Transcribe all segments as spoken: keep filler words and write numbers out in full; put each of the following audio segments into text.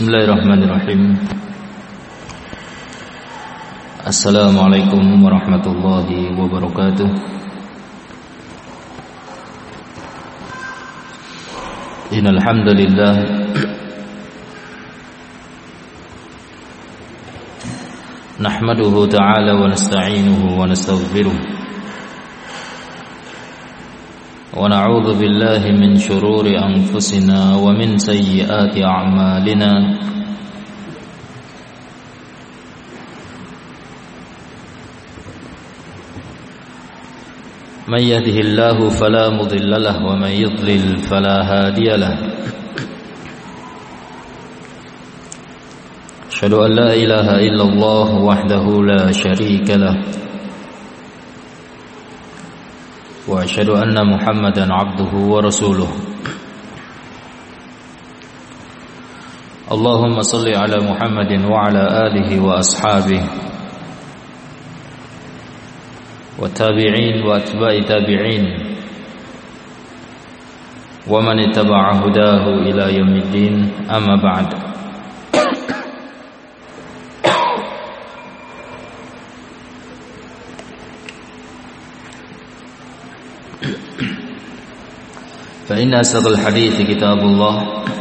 Bismillahirrahmanirrahim. Assalamualaikum warahmatullahi wabarakatuh. Innal hamdalillah nahmaduhu ta'ala wa nasta'inuhu wa nastaghfiruh wa na'udzu billahi min shururi anfusina wa min sayyiati a'malina. Man yahdihillahu fala mudilla lahu wa man yudlil fala hadiya lahu. Asyhadu an la ilaha illallah wahdahu la syarika lahu wa asyhadu anna Muhammadan abduhu wa rasuluh. Allahumma salli ala Muhammadin wa ala alihi wa ashabihi wa tabi'in wa atba'i tabi'in wa man ittaba'a hudahu ila yaumiddin, amma ba'd. فإن أصدق الحديث كتاب الله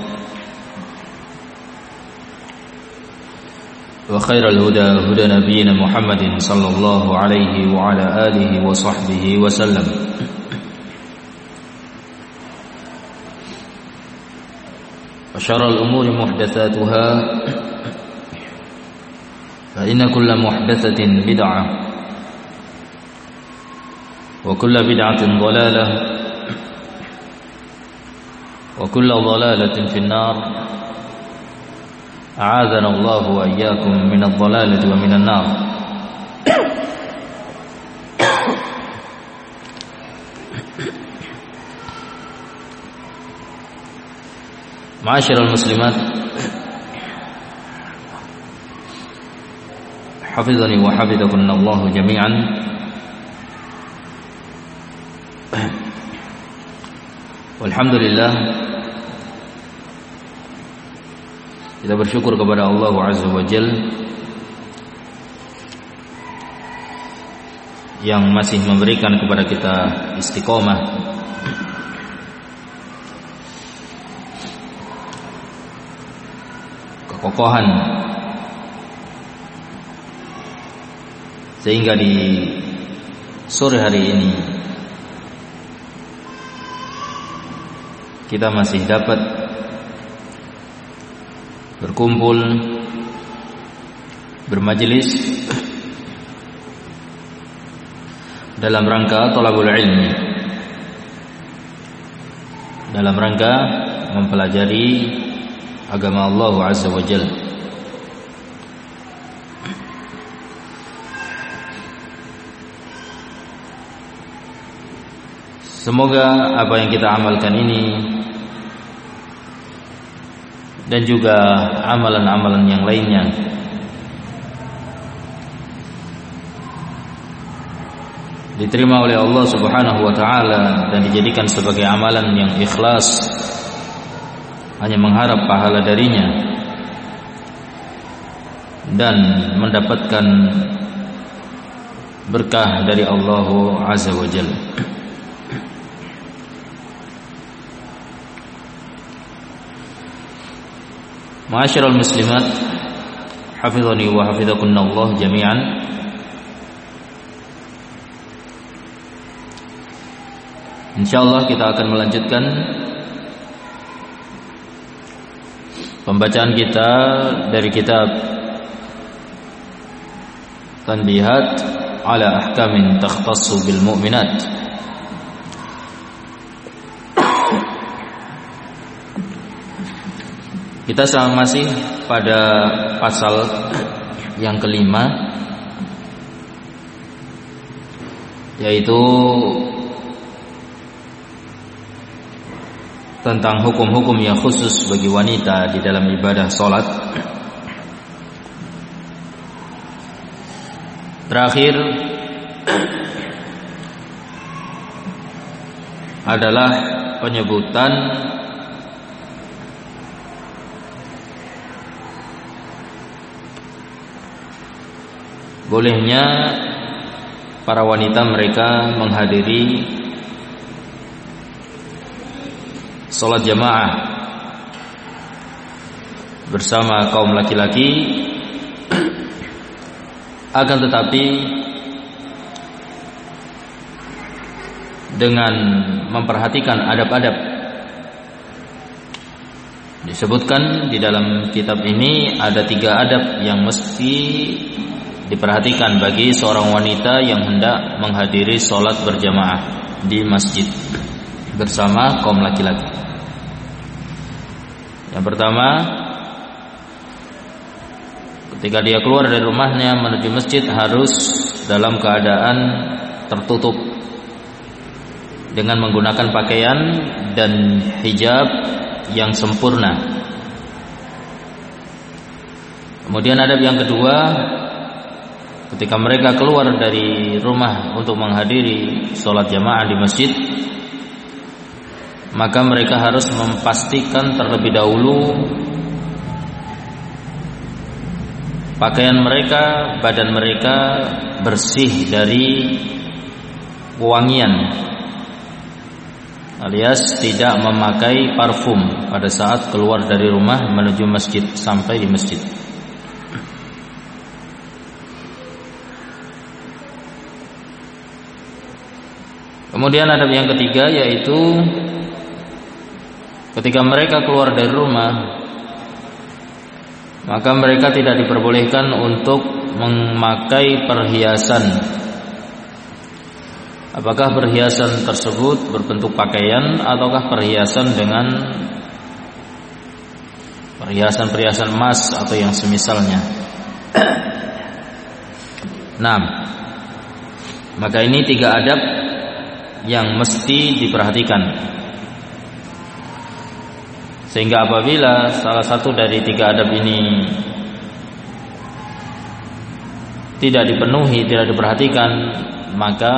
وخير الهدى هدى نبينا محمد صلى الله عليه وعلى آله وصحبه وسلم وشر الأمور محدثاتها فإن كل محدثة بدعة وكل بدعة ضلالة وكل ضلالة في النار. أعاذنا الله وإياكم من الضلالة ومن النار. Ma'asyiral muslimat, hafizani wa hafizakunallahu jami'an. Alhamdulillah, kita bersyukur kepada Allah Azza wa Jalla yang masih memberikan kepada kita istiqomah kekokohan sehingga di sore hari ini kita masih dapat berkumpul, bermajelis dalam rangka thalabul ilmi, dalam rangka mempelajari agama Allah Azza wa Jalla. Semoga apa yang kita amalkan ini dan juga amalan-amalan yang lainnya diterima oleh Allah Subhanahu wa taala dan dijadikan sebagai amalan yang ikhlas, hanya mengharap pahala darinya dan mendapatkan berkah dari Allah Azza wa Jalla. Ma'asyiral muslimat, hafizani wa hafizakunallah jami'an. Insyaallah kita akan melanjutkan pembacaan kita dari kitab Tanbihat ala ahkamin takhtassu bil mu'minat. Kita masih pada pasal yang kelima, yaitu tentang hukum-hukum yang khusus bagi wanita di dalam ibadah sholat. Terakhir adalah penyebutan bolehnya para wanita mereka menghadiri sholat jamaah bersama kaum laki-laki, akan tetapi dengan memperhatikan adab-adab. Disebutkan di dalam kitab ini ada tiga adab yang mesti diperhatikan bagi seorang wanita yang hendak menghadiri sholat berjamaah di masjid bersama kaum laki-laki. Yang pertama, ketika dia keluar dari rumahnya menuju masjid harus dalam keadaan tertutup dengan menggunakan pakaian dan hijab yang sempurna. Kemudian adab yang kedua, ketika mereka keluar dari rumah untuk menghadiri sholat jamaah di masjid, maka mereka harus memastikan terlebih dahulu pakaian mereka, badan mereka bersih dari wangian, alias tidak memakai parfum pada saat keluar dari rumah menuju masjid sampai di masjid. Kemudian adab yang ketiga yaitu ketika mereka keluar dari rumah, maka mereka tidak diperbolehkan untuk memakai perhiasan. Apakah perhiasan tersebut berbentuk pakaian ataukah perhiasan dengan perhiasan-perhiasan emas atau yang semisalnya. Nah, maka ini tiga adab yang mesti diperhatikan. Sehingga apabila salah satu dari tiga adab ini tidak dipenuhi, tidak diperhatikan, maka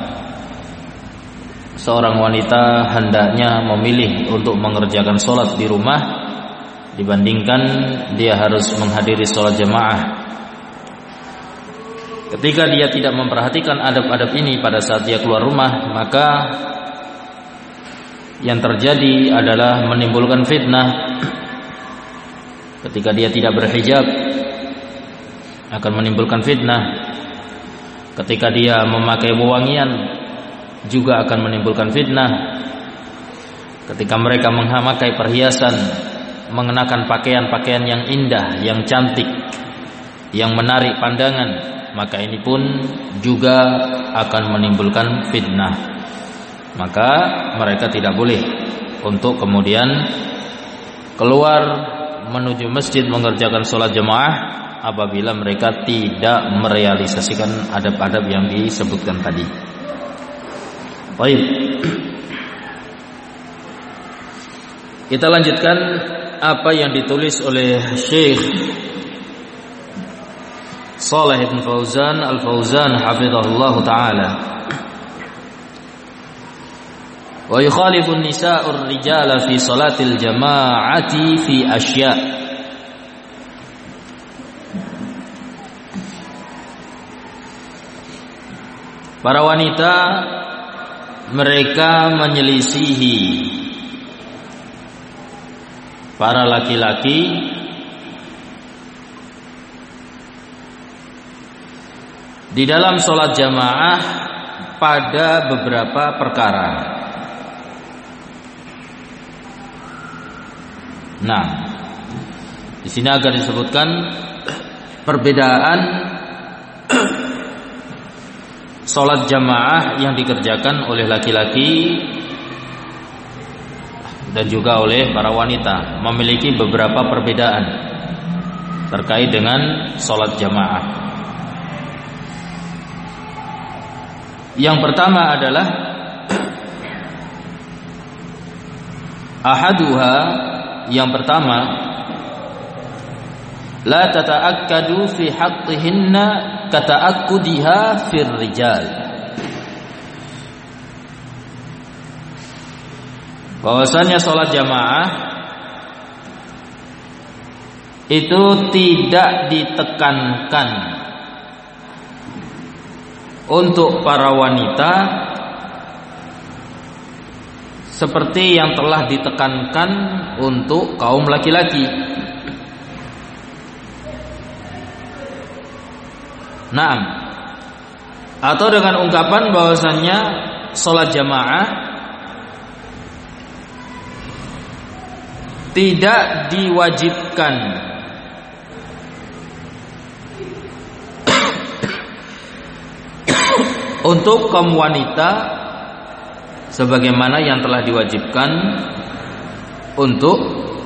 seorang wanita hendaknya memilih untuk mengerjakan sholat di rumah dibandingkan dia harus menghadiri sholat jamaah. Ketika dia tidak memperhatikan adab-adab ini pada saat dia keluar rumah, maka yang terjadi adalah menimbulkan fitnah. Ketika dia tidak berhijab akan menimbulkan fitnah. Ketika dia memakai wewangian juga akan menimbulkan fitnah. Ketika mereka memakai perhiasan, mengenakan pakaian-pakaian yang indah, yang cantik, yang menarik pandangan, maka ini pun juga akan menimbulkan fitnah. Maka mereka tidak boleh untuk kemudian keluar menuju masjid mengerjakan sholat jamaah apabila mereka tidak merealisasikan adab-adab yang disebutkan tadi. Baik, kita lanjutkan apa yang ditulis oleh Syekh Shalih bin Fauzan Al-Fauzan hafizahullah ta'ala. Wa yukhalifu an-nisa'u ar-rijala fi salatil jama'ati fi asya'. Para wanita mereka menyelisihi para laki-laki di dalam sholat jamaah pada beberapa perkara. Nah, di sini akan disebutkan perbedaan sholat jamaah yang dikerjakan oleh laki-laki dan juga oleh para wanita, memiliki beberapa perbedaan terkait dengan sholat jamaah. Yang pertama adalah ahaduha, yang pertama, la tata'akkadu fi haqqihinna kata'akkudiha fir rijal. Bahwasanya sholat jamaah itu tidak ditekankan untuk para wanita seperti yang telah ditekankan untuk kaum laki-laki. Naam. Atau dengan ungkapan bahwasannya salat jamaah tidak diwajibkan untuk kaum wanita sebagaimana yang telah diwajibkan untuk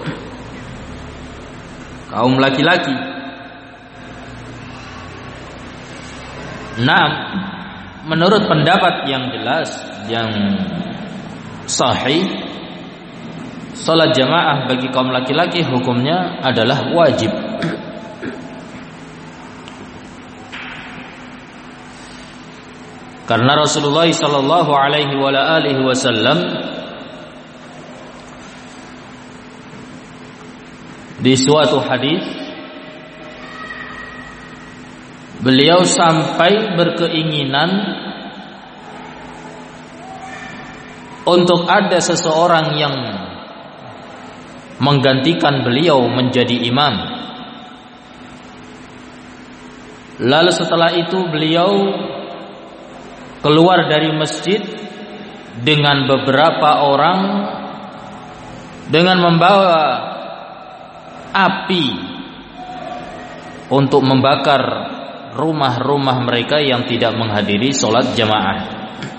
kaum laki-laki. Nah, menurut pendapat yang jelas, yang sahih, salat jamaah bagi kaum laki-laki hukumnya adalah wajib. Karena Rasulullah sallallahu alaihi wa alihi wasallam di suatu hadis beliau sampai berkeinginan untuk ada seseorang yang menggantikan beliau menjadi imam. Lalu setelah itu beliau keluar dari masjid dengan beberapa orang dengan membawa api untuk membakar rumah-rumah mereka yang tidak menghadiri sholat jamaah.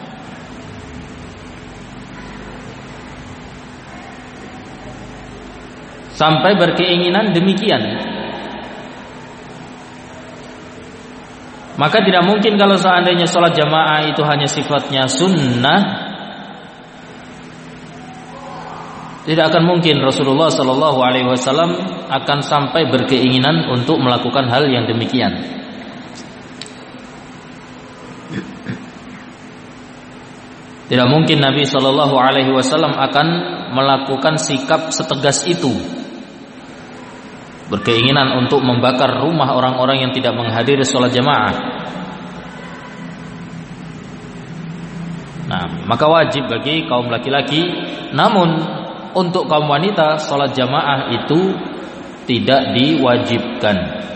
Sampai berkeinginan demikian. Maka tidak mungkin kalau seandainya sholat jamaah itu hanya sifatnya sunnah, tidak akan mungkin Rasulullah Shallallahu Alaihi Wasallam akan sampai berkeinginan untuk melakukan hal yang demikian. Tidak mungkin Nabi Shallallahu Alaihi Wasallam akan melakukan sikap setegas itu, berkeinginan untuk membakar rumah orang-orang yang tidak menghadiri sholat jamaah. Nah, maka wajib bagi kaum laki-laki. Namun untuk kaum wanita sholat jamaah itu tidak diwajibkan.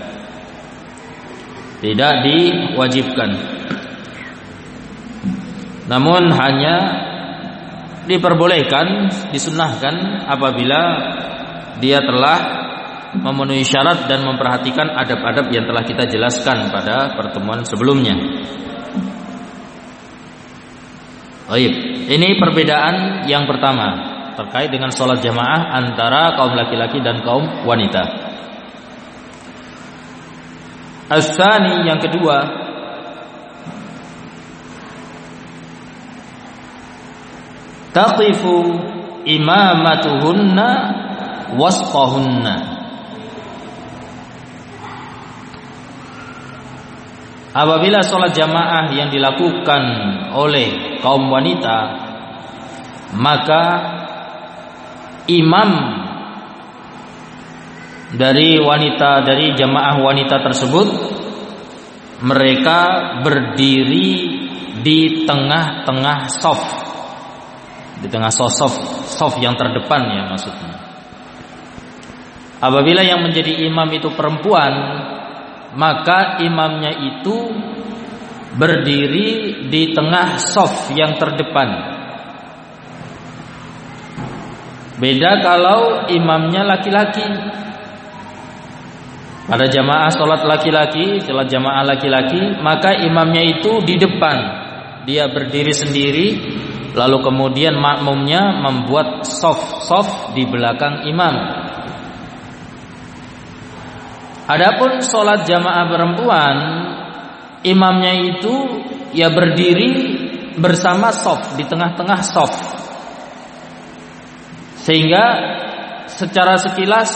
Tidak diwajibkan. Namun hanya diperbolehkan, disunnahkan apabila dia telah memenuhi syarat dan memperhatikan adab-adab yang telah kita jelaskan pada pertemuan sebelumnya. Baik, ini perbedaan yang pertama terkait dengan sholat jamaah antara kaum laki-laki dan kaum wanita. As-tsani, yang kedua, taqifu imamatuhunna wasqahunna. Apabila sholat jamaah yang dilakukan oleh kaum wanita, maka imam dari wanita, dari jamaah wanita tersebut, mereka berdiri di tengah-tengah shaf, di tengah shaf, shaf yang terdepan ya maksudnya. Apabila yang menjadi imam itu perempuan, maka imamnya itu berdiri di tengah shaf yang terdepan. Beda kalau imamnya laki-laki. Pada jamaah sholat laki-laki, sholat jamaah laki-laki, maka imamnya itu di depan, dia berdiri sendiri, lalu kemudian makmumnya membuat shaf-shaf di belakang imam. Adapun sholat jamaah perempuan, imamnya itu ya berdiri bersama shaf, di tengah-tengah shaf, sehingga secara sekilas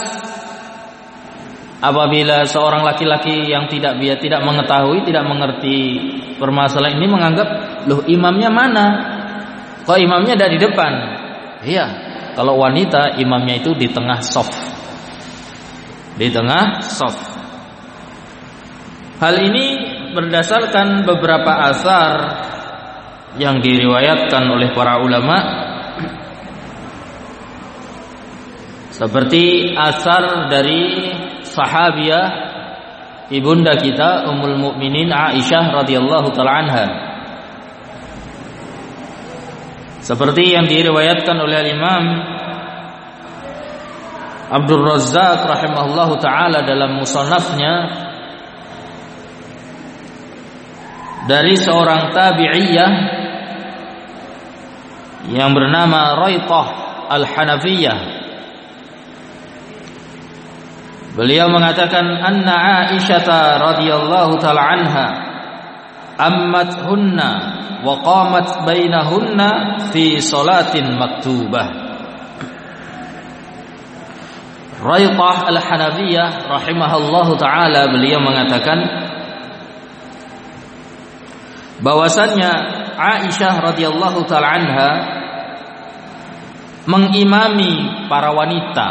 apabila seorang laki-laki yang tidak dia tidak mengetahui, tidak mengerti permasalahan ini, menganggap, loh imamnya mana? Kok imamnya ada di depan? Iya, kalau wanita imamnya itu di tengah shaf, di tengah shaf. Hal ini berdasarkan beberapa asar yang diriwayatkan oleh para ulama, seperti asar dari sahabiah ibunda kita Ummul Mukminin Aisyah radhiyallahu taala anha, seperti yang diriwayatkan oleh Imam Abdul Razzaq rahimahullahu taala dalam musannafnya dari seorang tabi'iyah yang bernama Raithah Al-Hanafiyah. Beliau mengatakan anna Aisyah radhiyallahu taala anha ammathunna wa qamat bainahunna fi salatin maktubah. Raithah Al-Hanafiyah rahimahullahu taala, beliau mengatakan bahwasannya Aisyah radhiyallahu taala anha mengimami para wanita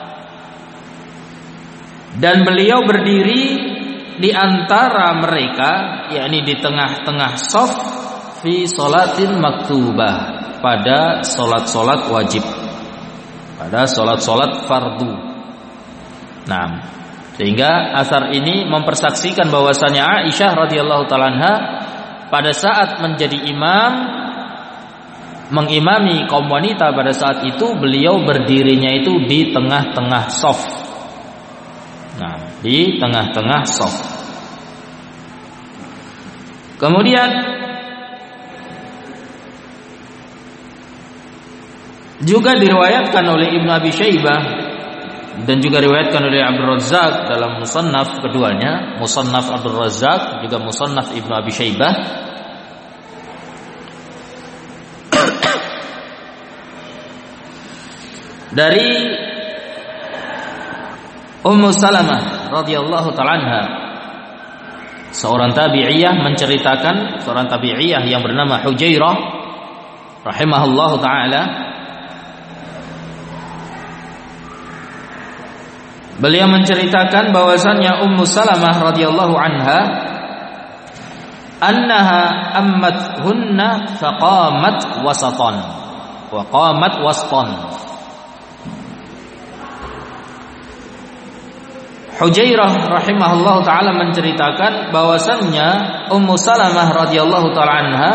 dan beliau berdiri di antara mereka, yakni di tengah-tengah shaf fi salatin maktubah, pada salat-salat wajib, pada salat-salat fardu. Nah, sehingga asar ini mempersaksikan bahwasannya Aisyah radhiyallahu taala anha pada saat menjadi imam, mengimami kaum wanita pada saat itu, beliau berdirinya itu di tengah-tengah shaf. Nah, di tengah-tengah shaf. Kemudian juga diriwayatkan oleh Ibnu Abi Syaibah dan juga diriwayatkan oleh Abdul Razzaq dalam musannaf keduanya, musannaf Abdul Razzaq juga musannaf Ibnu Abi Syaibah, dari Ummu Salamah radhiyallahu taala anha, seorang tabi'iyah menceritakan, seorang tabi'iyah yang bernama Hujairah rahimahullahu taala, beliau menceritakan bahwasannya Ummu Salamah radhiyallahu anha annaha ammathunna faqamat wasatan wa qamat wastan. Hujairah rahimahullahu taala menceritakan bahwasannya Ummu Salamah radhiyallahu taala anha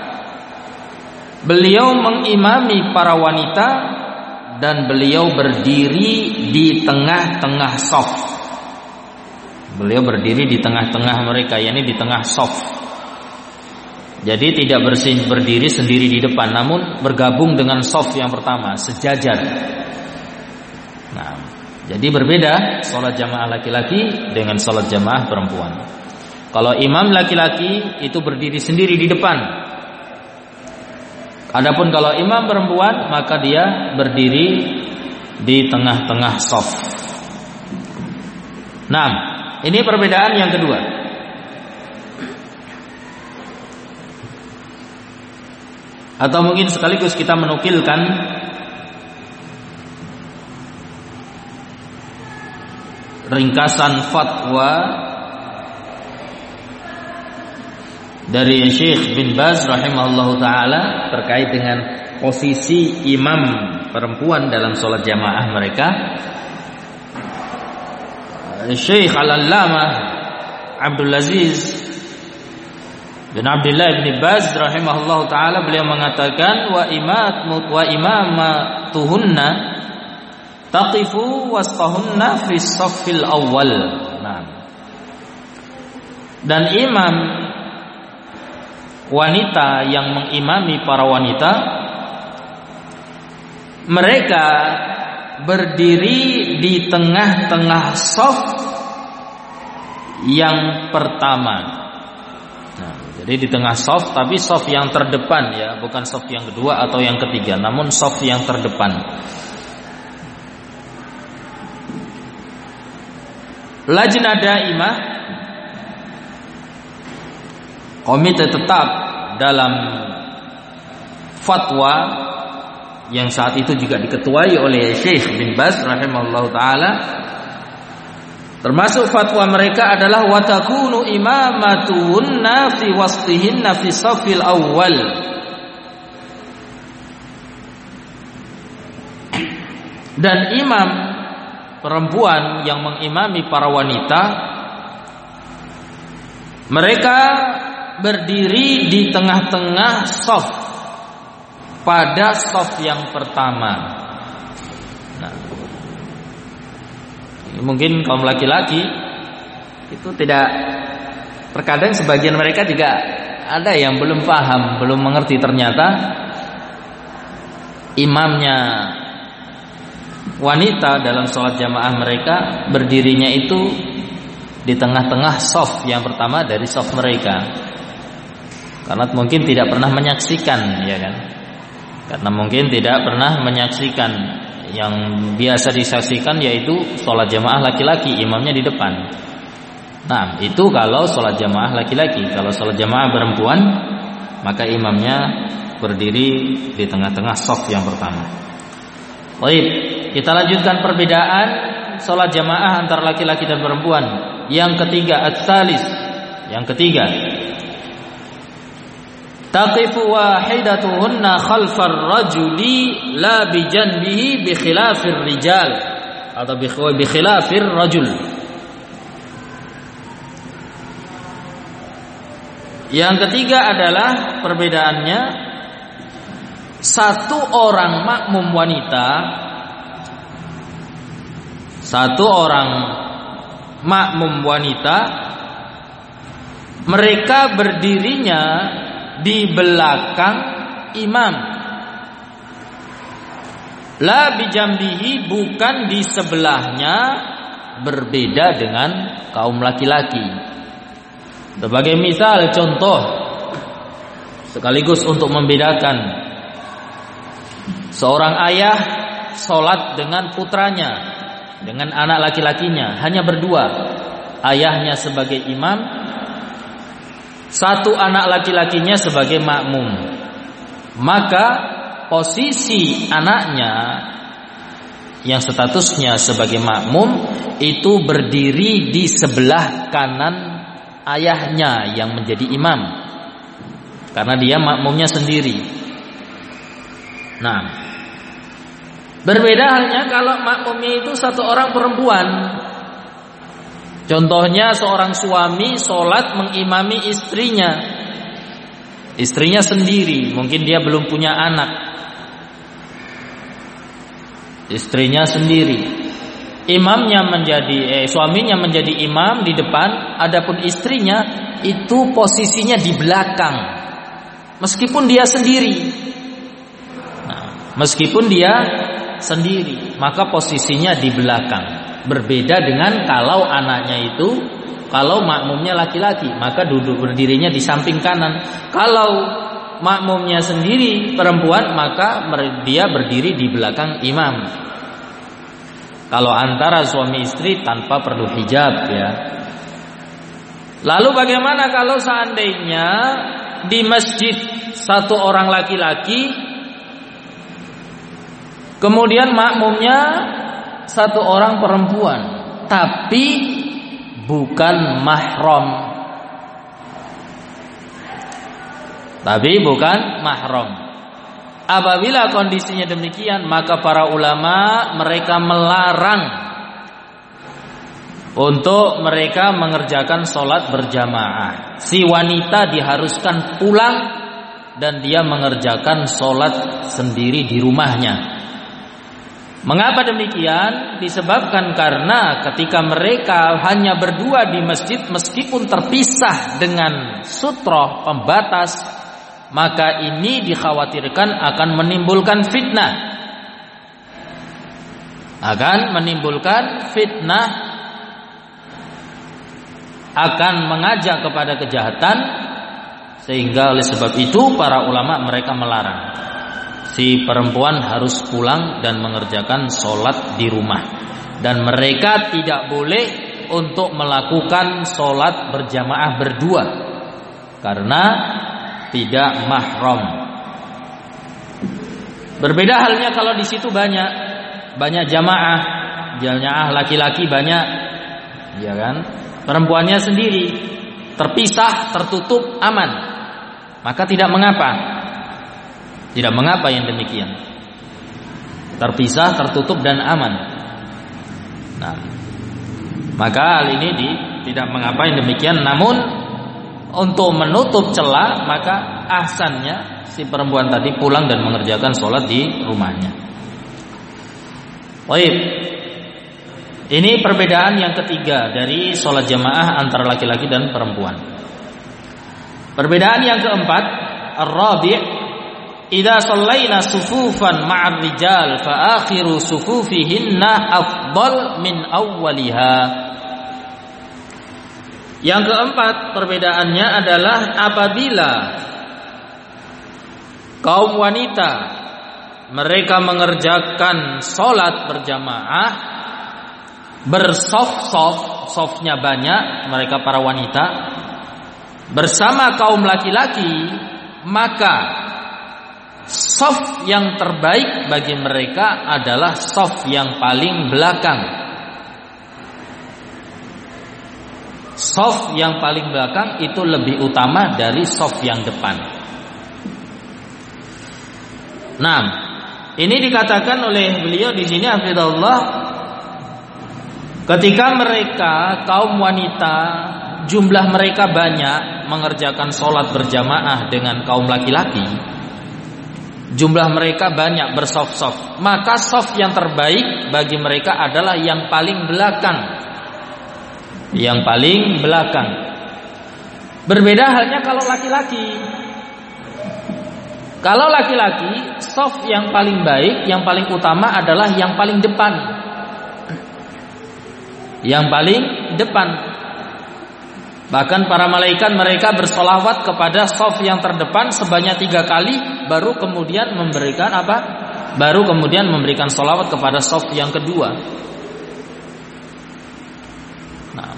beliau mengimami para wanita dan beliau berdiri di tengah-tengah shaf. Beliau berdiri di tengah-tengah mereka, yakni di tengah shaf. Jadi tidak bersin, berdiri sendiri di depan, namun bergabung dengan shaf yang pertama, sejajar. Nah, jadi berbeda salat jamaah laki-laki dengan salat jamaah perempuan. Kalau imam laki-laki itu berdiri sendiri di depan. Adapun kalau imam perempuan, maka dia berdiri di tengah-tengah shaf. Nah, ini perbedaan yang kedua. Atau mungkin sekaligus kita menukilkan ringkasan fatwa dari Syekh bin Baz rahimahullahu taala terkait dengan posisi imam perempuan dalam salat jamaah mereka. Syekh Al-Allamah Abdul Aziz bin Abdullah bin Baz rahimahullahu taala, beliau mengatakan wa imat wa imamatuhunna taqifu wasqahunna fi shaffil awwal. Nah, dan imam wanita yang mengimami para wanita, mereka berdiri di tengah-tengah shaf yang pertama. Nah, jadi di tengah shaf, tapi shaf yang terdepan ya, bukan shaf yang kedua atau yang ketiga, namun shaf yang terdepan. Lajnah Daimah, komite tetap dalam fatwa yang saat itu juga diketuai oleh Syekh bin Baz rahimahullahu taala, Termasuk fatwa mereka adalah watakunu imamatun fi waslihinna fi safil awal. Dan imam perempuan yang mengimami para wanita, mereka berdiri di tengah-tengah shaf pada shaf yang pertama. Nah, mungkin kaum laki-laki itu tidak, terkadang sebagian mereka juga ada yang belum paham, belum mengerti ternyata imamnya wanita dalam sholat jamaah mereka berdirinya itu di tengah-tengah shaf yang pertama dari shaf mereka, karena mungkin tidak pernah menyaksikan, ya kan? Karena mungkin tidak pernah menyaksikan. Yang biasa disaksikan yaitu sholat jamaah laki-laki, imamnya di depan. Nah, itu kalau sholat jamaah laki-laki. Kalau sholat jamaah perempuan, maka imamnya berdiri di tengah-tengah shaf yang pertama. Baik, kita lanjutkan perbedaan sholat jamaah antara laki-laki dan perempuan. Yang ketiga, at-tsalis. Yang ketiga, taqifu wahidatuhunna khalfar rajuli la bijanbihi bi khilafir rijal atau bi khilafir rajul. Yang ketiga adalah perbedaannya, satu orang makmum wanita, satu orang makmum wanita, mereka berdirinya di belakang imam. La bijambihi, bukan di sebelahnya, berbeda dengan kaum laki-laki. Sebagai misal, contoh sekaligus untuk membedakan, seorang ayah sholat dengan putranya, dengan anak laki-lakinya, hanya berdua. Ayahnya sebagai imam, satu anak laki-lakinya sebagai makmum. Maka posisi anaknya yang statusnya sebagai makmum itu berdiri di sebelah kanan ayahnya yang menjadi imam, karena dia makmumnya sendiri. Nah, berbeda halnya kalau makmumnya itu satu orang perempuan. Contohnya seorang suami sholat mengimami istrinya, istrinya sendiri, mungkin dia belum punya anak, istrinya sendiri. Imamnya menjadi, eh, suaminya menjadi imam di depan, adapun istrinya itu posisinya di belakang, meskipun dia sendiri. Nah, meskipun dia sendiri, maka posisinya di belakang. Berbeda dengan kalau anaknya itu, kalau makmumnya laki-laki, maka duduk berdirinya di samping kanan. Kalau makmumnya sendiri perempuan, maka dia berdiri di belakang imam. Kalau antara suami istri tanpa perlu hijab, ya. Lalu bagaimana kalau seandainya di masjid satu orang laki-laki, kemudian makmumnya satu orang perempuan, tapi bukan mahram. Tapi bukan mahram. Apabila kondisinya demikian, maka para ulama mereka melarang untuk mereka mengerjakan sholat berjamaah. Si wanita diharuskan pulang dan dia mengerjakan sholat sendiri di rumahnya. Mengapa demikian? Disebabkan karena ketika mereka hanya berdua di masjid, meskipun terpisah dengan sutroh pembatas, maka ini dikhawatirkan akan menimbulkan fitnah. Akan menimbulkan fitnah, akan mengajak kepada kejahatan, sehingga oleh sebab itu para ulama mereka melarang si perempuan harus pulang dan mengerjakan sholat di rumah, dan mereka tidak boleh untuk melakukan sholat berjamaah berdua karena tidak mahram. Berbeda halnya kalau di situ banyak banyak jamaah, jamaah laki-laki banyak, ya kan? Perempuannya sendiri, terpisah, tertutup, aman. Maka tidak mengapa. Tidak mengapa yang demikian. Terpisah, tertutup dan aman. Nah, maka hal ini di, tidak mengapa yang demikian. Namun untuk menutup celah, maka ahsannya si perempuan tadi pulang dan mengerjakan sholat di rumahnya. Baik. Ini perbedaan yang ketiga dari sholat jamaah antara laki-laki dan perempuan. Perbedaan yang keempat, ar-rabi', idza shallaina sufufan ma'ar rijal fa akhiru sufufihinna afdal min awwaliha. Yang keempat perbedaannya adalah apabila kaum wanita mereka mengerjakan sholat berjamaah bersof-sof, sofnya banyak mereka para wanita bersama kaum laki-laki, maka sof yang terbaik bagi mereka adalah sof yang paling belakang. Sof yang paling belakang itu lebih utama dari sof yang depan. Nah, ini dikatakan oleh beliau di sini hafizahullah, ketika mereka kaum wanita jumlah mereka banyak mengerjakan sholat berjamaah dengan kaum laki-laki, jumlah mereka banyak bersof-sof, maka sof yang terbaik bagi mereka adalah yang paling belakang. Yang paling belakang. Berbeda halnya kalau laki-laki. Kalau laki-laki, sof yang paling baik, yang paling utama adalah yang paling depan. Yang paling depan. Bahkan para malaikat mereka bersolawat kepada sof yang terdepan sebanyak tiga kali, baru kemudian memberikan apa? Baru kemudian memberikan solawat kepada sof yang kedua. Nah,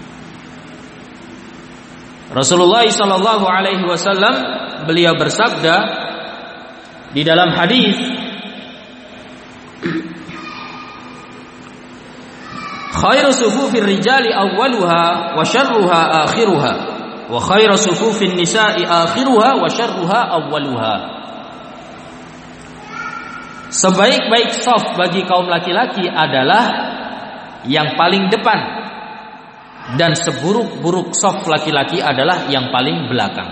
Rasulullah Shallallahu Alaihi Wasallam beliau bersabda di dalam hadis, khairu sufufir rijali awwaluha wa syarruha akhiruha wa khairu sufufin nisa'i akhiruha wa syarruha awwaluha. Sebaik-baik shaf bagi kaum laki-laki adalah yang paling depan, dan seburuk-buruk shaf laki-laki adalah yang paling belakang.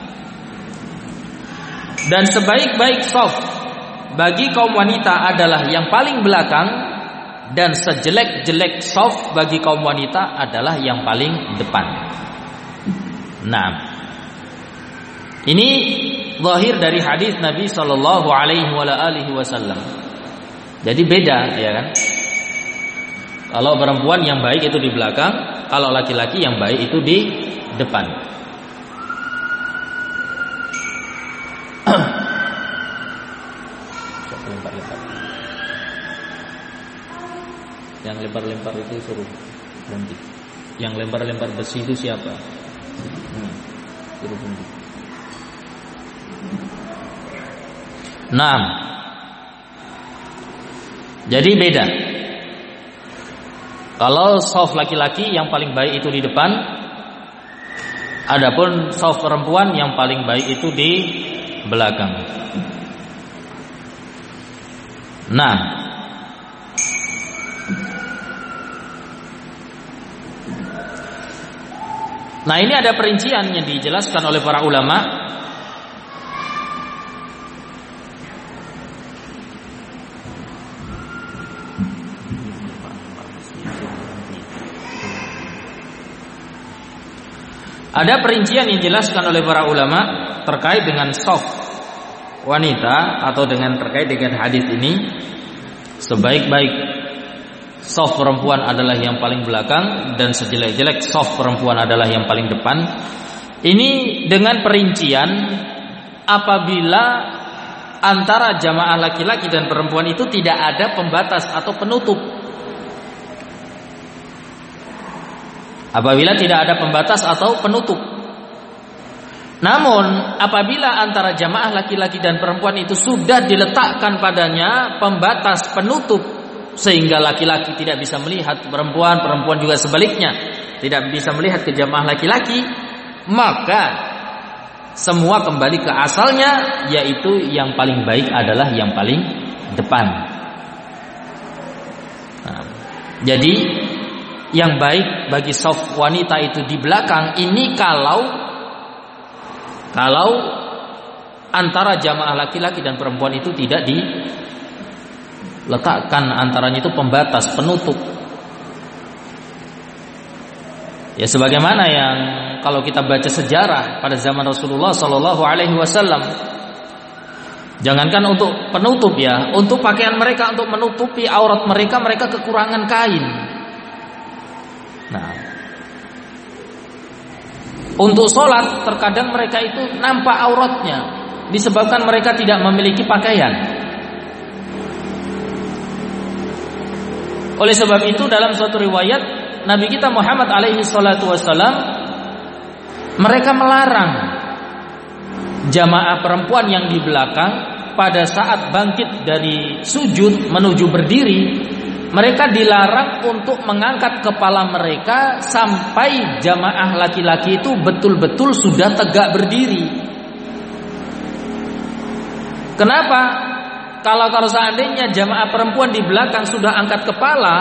Dan sebaik-baik shaf bagi kaum wanita adalah yang paling belakang, dan sejelek-jelek shaf bagi kaum wanita adalah yang paling depan. Nah, ini zahir dari hadis Nabi Sallallahu Alaihi Wasallam. Jadi beda, ya kan? Kalau perempuan yang baik itu di belakang, kalau laki-laki yang baik itu di depan. Yang lempar-lempar itu suruh berhenti. Yang lempar-lempar besi itu siapa? Hmm, suruh berhenti. Nah, jadi beda. Kalau shaf laki-laki yang paling baik itu di depan, adapun shaf perempuan yang paling baik itu di belakang. Nah, Nah ini ada perincian yang dijelaskan oleh para ulama. Ada perincian yang dijelaskan oleh para ulama terkait dengan shaf wanita atau dengan terkait dengan hadis ini. Sebaik-baik shaf perempuan adalah yang paling belakang, dan sejelek-jelek shaf perempuan adalah yang paling depan. Ini dengan perincian apabila antara jamaah laki-laki dan perempuan itu tidak ada pembatas atau penutup. Apabila tidak ada pembatas atau penutup. Namun apabila antara jamaah laki-laki dan perempuan itu sudah diletakkan padanya pembatas penutup, sehingga laki-laki tidak bisa melihat perempuan, perempuan juga sebaliknya tidak bisa melihat ke jamaah laki-laki, maka semua kembali ke asalnya, yaitu yang paling baik adalah yang paling depan. Nah, jadi yang baik bagi saf wanita itu di belakang. Ini kalau kalau antara jamaah laki-laki dan perempuan itu tidak diletakkan antaranya itu pembatas, penutup. Ya sebagaimana yang kalau kita baca sejarah pada zaman Rasulullah Shallallahu Alaihi Wasallam, jangankan untuk penutup ya, untuk pakaian mereka untuk menutupi aurat mereka, mereka kekurangan kain. Nah, untuk sholat terkadang mereka itu nampak auratnya disebabkan mereka tidak memiliki pakaian. Oleh sebab itu dalam suatu riwayat Nabi kita Muhammad alaihi salatu wassalam mereka melarang jamaah perempuan yang di belakang pada saat bangkit dari sujud menuju berdiri, mereka dilarang untuk mengangkat kepala mereka sampai jamaah laki-laki itu betul-betul sudah tegak berdiri. Kenapa? Kalau kalau seandainya jamaah perempuan di belakang sudah angkat kepala,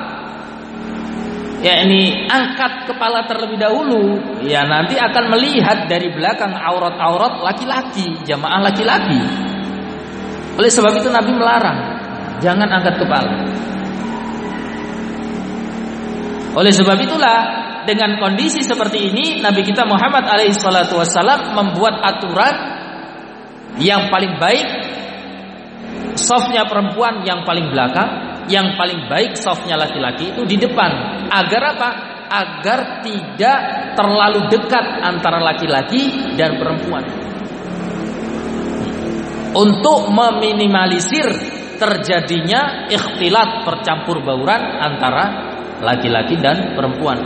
ya ini angkat kepala terlebih dahulu, ya nanti akan melihat dari belakang aurat-aurat laki-laki, jamaah laki-laki. Oleh sebab itu Nabi melarang, jangan angkat kepala. Oleh sebab itulah dengan kondisi seperti ini Nabi kita Muhammad alaihi salatu wassalam membuat aturan yang paling baik safnya perempuan yang paling belakang, yang paling baik safnya laki-laki itu di depan. Agar apa? Agar tidak terlalu dekat antara laki-laki dan perempuan, untuk meminimalisir terjadinya ikhtilat, percampur bauran antara laki-laki dan perempuan.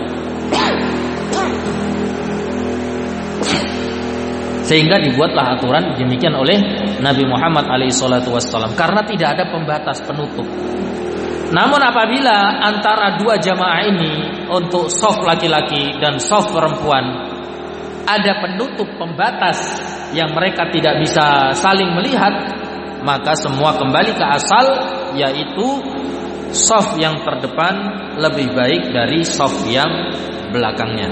Sehingga dibuatlah aturan demikian oleh Nabi Muhammad alaihi salatu wassalam, karena tidak ada pembatas penutup. Namun apabila antara dua jamaah ini untuk shaf laki-laki dan shaf perempuan ada penutup pembatas yang mereka tidak bisa saling melihat, maka semua kembali ke asal, yaitu shaf yang terdepan lebih baik dari shaf yang belakangnya.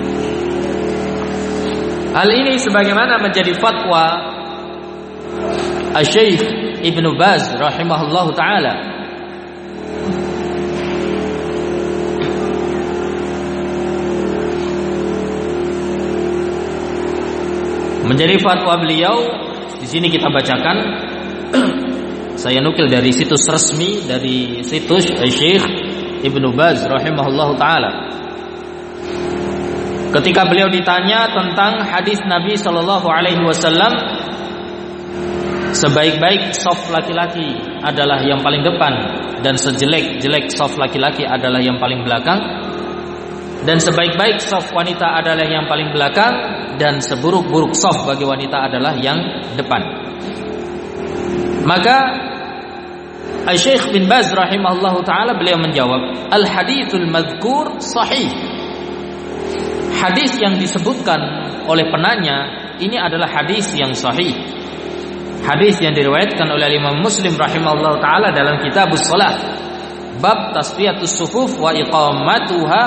Hal ini sebagaimana menjadi fatwa Asy-Syaikh Ibnu Baz rahimahullahu taala. Menjadi fatwa beliau, di sini kita bacakan. Saya nukil dari situs resmi, dari situs Syekh Ibnu Baz rahimahullahu taala. Ketika beliau ditanya tentang hadis Nabi sallallahu alaihi wasallam, sebaik-baik shaf laki-laki adalah yang paling depan dan sejelek-jelek shaf laki-laki adalah yang paling belakang, dan sebaik-baik shaf wanita adalah yang paling belakang, dan seburuk-buruk shaf bagi wanita adalah yang depan. Maka Syekh bin Baz rahimahullahu taala beliau menjawab, al haditsul mazkur sahih. Hadis yang disebutkan oleh penanya ini adalah hadis yang sahih. Hadis yang diriwayatkan oleh Imam Muslim rahimahullahu taala dalam Kitabus Shalah, bab tasfiyatus sufuf wa iqamatuha,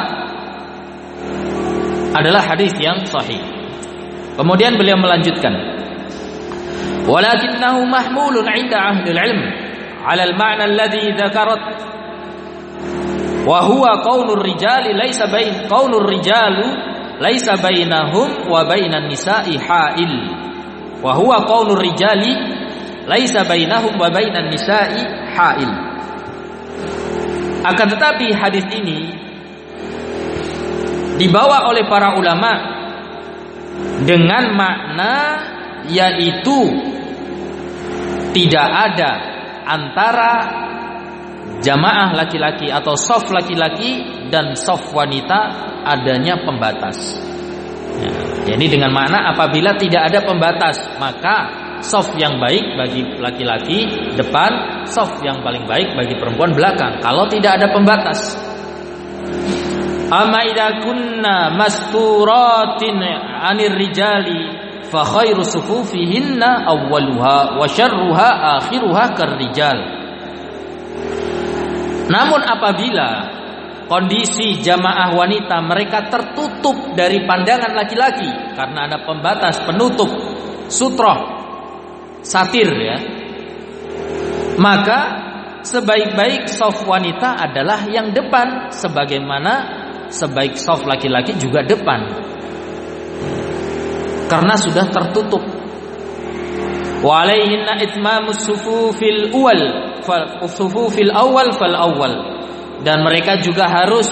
adalah hadis yang sahih. Kemudian beliau melanjutkan, walakinnahu mahmulun 'inda ahli al-'ilm 'ala al-ma'na alladhi dzakarat wa huwa qaulur rijali laysa bain qaulur rijalu laysa bainahum wa bainan nisa'i ha'il wa huwa qaulur rijali laysa bainahum wa bainan nisa'i ha'il. Akan tetapi hadis ini dibawa oleh para ulama dengan makna yaitu tidak ada antara jamaah laki-laki atau shaf laki-laki dan shaf wanita adanya pembatas. Ya, jadi dengan makna apabila tidak ada pembatas, maka shaf yang baik bagi laki-laki depan, shaf yang paling baik bagi perempuan belakang. Kalau tidak ada pembatas, Amma idza kunna masturatin 'anir rijali fa khairu sufufihinna awwaluha wa syarruha akhiruha karrijal. Namun apabila kondisi jamaah wanita mereka tertutup dari pandangan laki-laki karena ada pembatas, penutup, sutroh, satir ya, maka sebaik-baik shaf wanita adalah yang depan, sebagaimana sebaik shaf laki-laki juga depan, karena sudah tertutup. Wa alaihinna itmamus sufufil awwal fal sufufil awwal fal awwal, dan mereka juga harus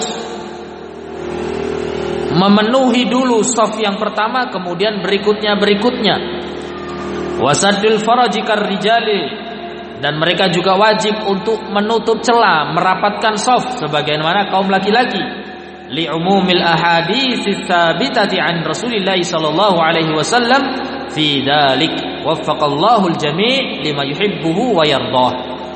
memenuhi dulu shaf yang pertama, kemudian berikutnya berikutnya. Wasaddul faraji karrijali, dan mereka juga wajib untuk menutup celah, merapatkan shaf sebagaimana kaum laki-laki. Li'umumil ahadits tsabitati an Rasulillah sallallahu alaihi wasallam fi dzalik waffaqallahu al-jami' lima yuhibbuhu wa yardah.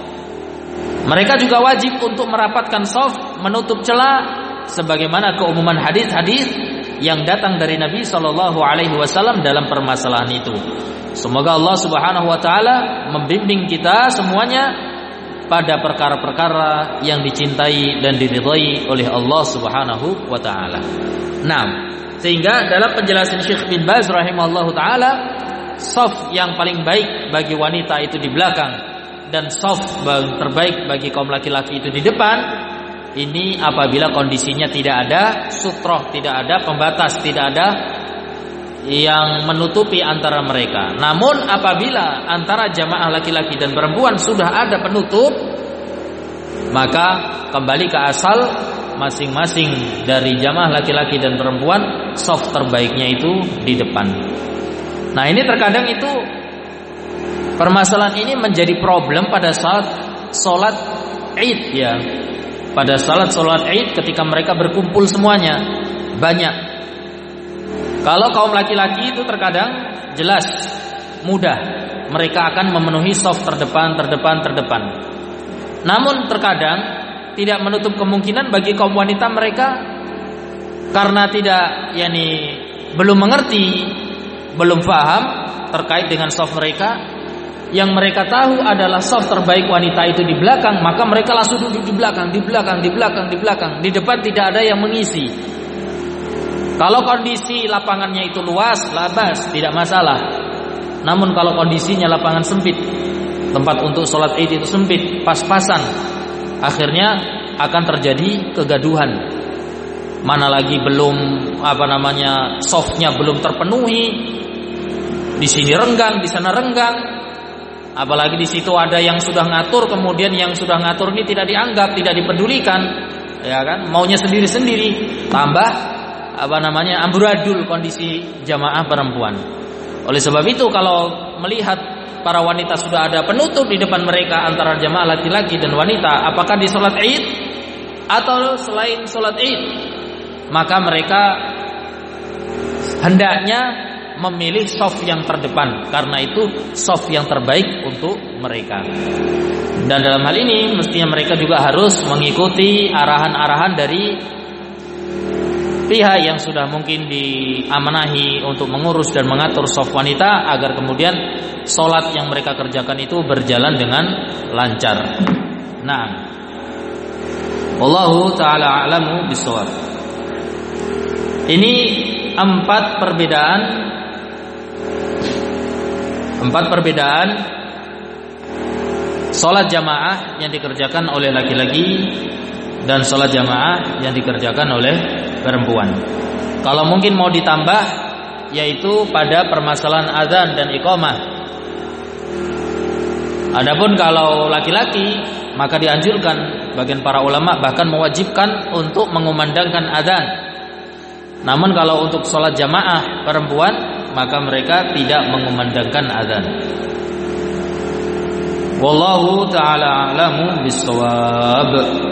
Mereka juga wajib untuk merapatkan shaf, menutup celah sebagaimana keumuman hadis-hadis yang datang dari Nabi sallallahu alaihi wasallam dalam permasalahan itu. Semoga Allah Subhanahu wa taala membimbing kita semuanya pada perkara-perkara yang dicintai dan diridhai oleh Allah Subhanahu wa taala. Nah, sehingga dalam penjelasan Syekh bin Baz rahimahullahu taala, shaf yang paling baik bagi wanita itu di belakang dan shaf terbaik bagi kaum laki-laki itu di depan. Ini apabila kondisinya tidak ada sutroh, tidak ada pembatas, tidak ada yang menutupi antara mereka. Namun apabila antara jamaah laki-laki dan perempuan sudah ada penutup, maka kembali ke asal masing-masing dari jamaah laki-laki dan perempuan, shaf terbaiknya itu di depan. Nah, ini terkadang itu permasalahan ini menjadi problem pada saat sholat Id ya. Pada salat sholat Id ketika mereka berkumpul semuanya banyak. Kalau kaum laki-laki itu terkadang jelas mudah, mereka akan memenuhi shaf terdepan, terdepan, terdepan. Namun terkadang tidak menutup kemungkinan bagi kaum wanita mereka karena tidak, yakni belum mengerti, belum paham terkait dengan shaf mereka. Yang mereka tahu adalah shaf terbaik wanita itu di belakang, maka mereka langsung duduk di belakang, di belakang, di belakang, di belakang. Di depan tidak ada yang mengisi. Kalau kondisi lapangannya itu luas, labas, tidak masalah. Namun kalau kondisinya lapangan sempit, tempat untuk sholat Id itu sempit, pas-pasan, akhirnya akan terjadi kegaduhan. Mana lagi belum apa namanya shafnya belum terpenuhi, di sini renggang, di sana renggang. Apalagi di situ ada yang sudah ngatur, kemudian yang sudah ngatur ini tidak dianggap, tidak dipedulikan, ya kan? Maunya sendiri-sendiri, tambah apa namanya amburadul kondisi jamaah perempuan. Oleh sebab itu kalau melihat para wanita sudah ada penutup di depan mereka antara jamaah laki-laki dan wanita, apakah di sholat Id atau selain sholat Id, maka mereka hendaknya memilih shaf yang terdepan, karena itu shaf yang terbaik untuk mereka. Dan dalam hal ini mestinya mereka juga harus mengikuti arahan-arahan dari pihak yang sudah mungkin diamanahi untuk mengurus dan mengatur shaf wanita, agar kemudian sholat yang mereka kerjakan itu berjalan dengan lancar. Nah, wallahu ta'ala a'lamu bishawab. Ini empat perbedaan Empat perbedaan sholat jamaah yang dikerjakan oleh laki-laki dan sholat jamaah yang dikerjakan oleh perempuan. Kalau mungkin mau ditambah, yaitu pada permasalahan azan dan iqamah. Adapun kalau laki-laki, maka dianjurkan, bagian para ulama bahkan mewajibkan untuk mengumandangkan azan. Namun kalau untuk sholat jamaah perempuan, maka mereka tidak mengumandangkan azan. Wallahu ta'ala a'lamu bis-shawab.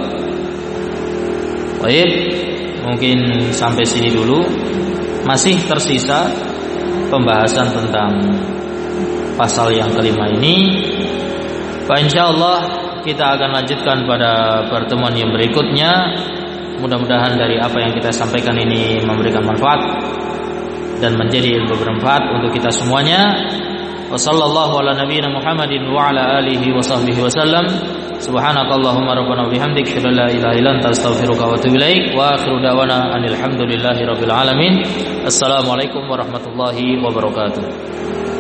Baik, mungkin sampai sini dulu. Masih tersisa pembahasan tentang pasal yang kelima ini. Insyaallah kita akan lanjutkan pada pertemuan yang berikutnya. Mudah-mudahan dari apa yang kita sampaikan ini memberikan manfaat dan menjadi ilmu bermanfaat untuk kita semuanya. Wassallallahu ala nabiyyina Muhammadin wa ala alihi wa sahbihi wasallam. Subhanakallahumma rabbana wa bihamdik, asyhadu an la ilaha illa anta, astaghfiruka wa atubu ilaik. Wa akhiru da'wana anil hamdulillahi rabbil alamin. Assalamualaikum warahmatullahi wabarakatuh.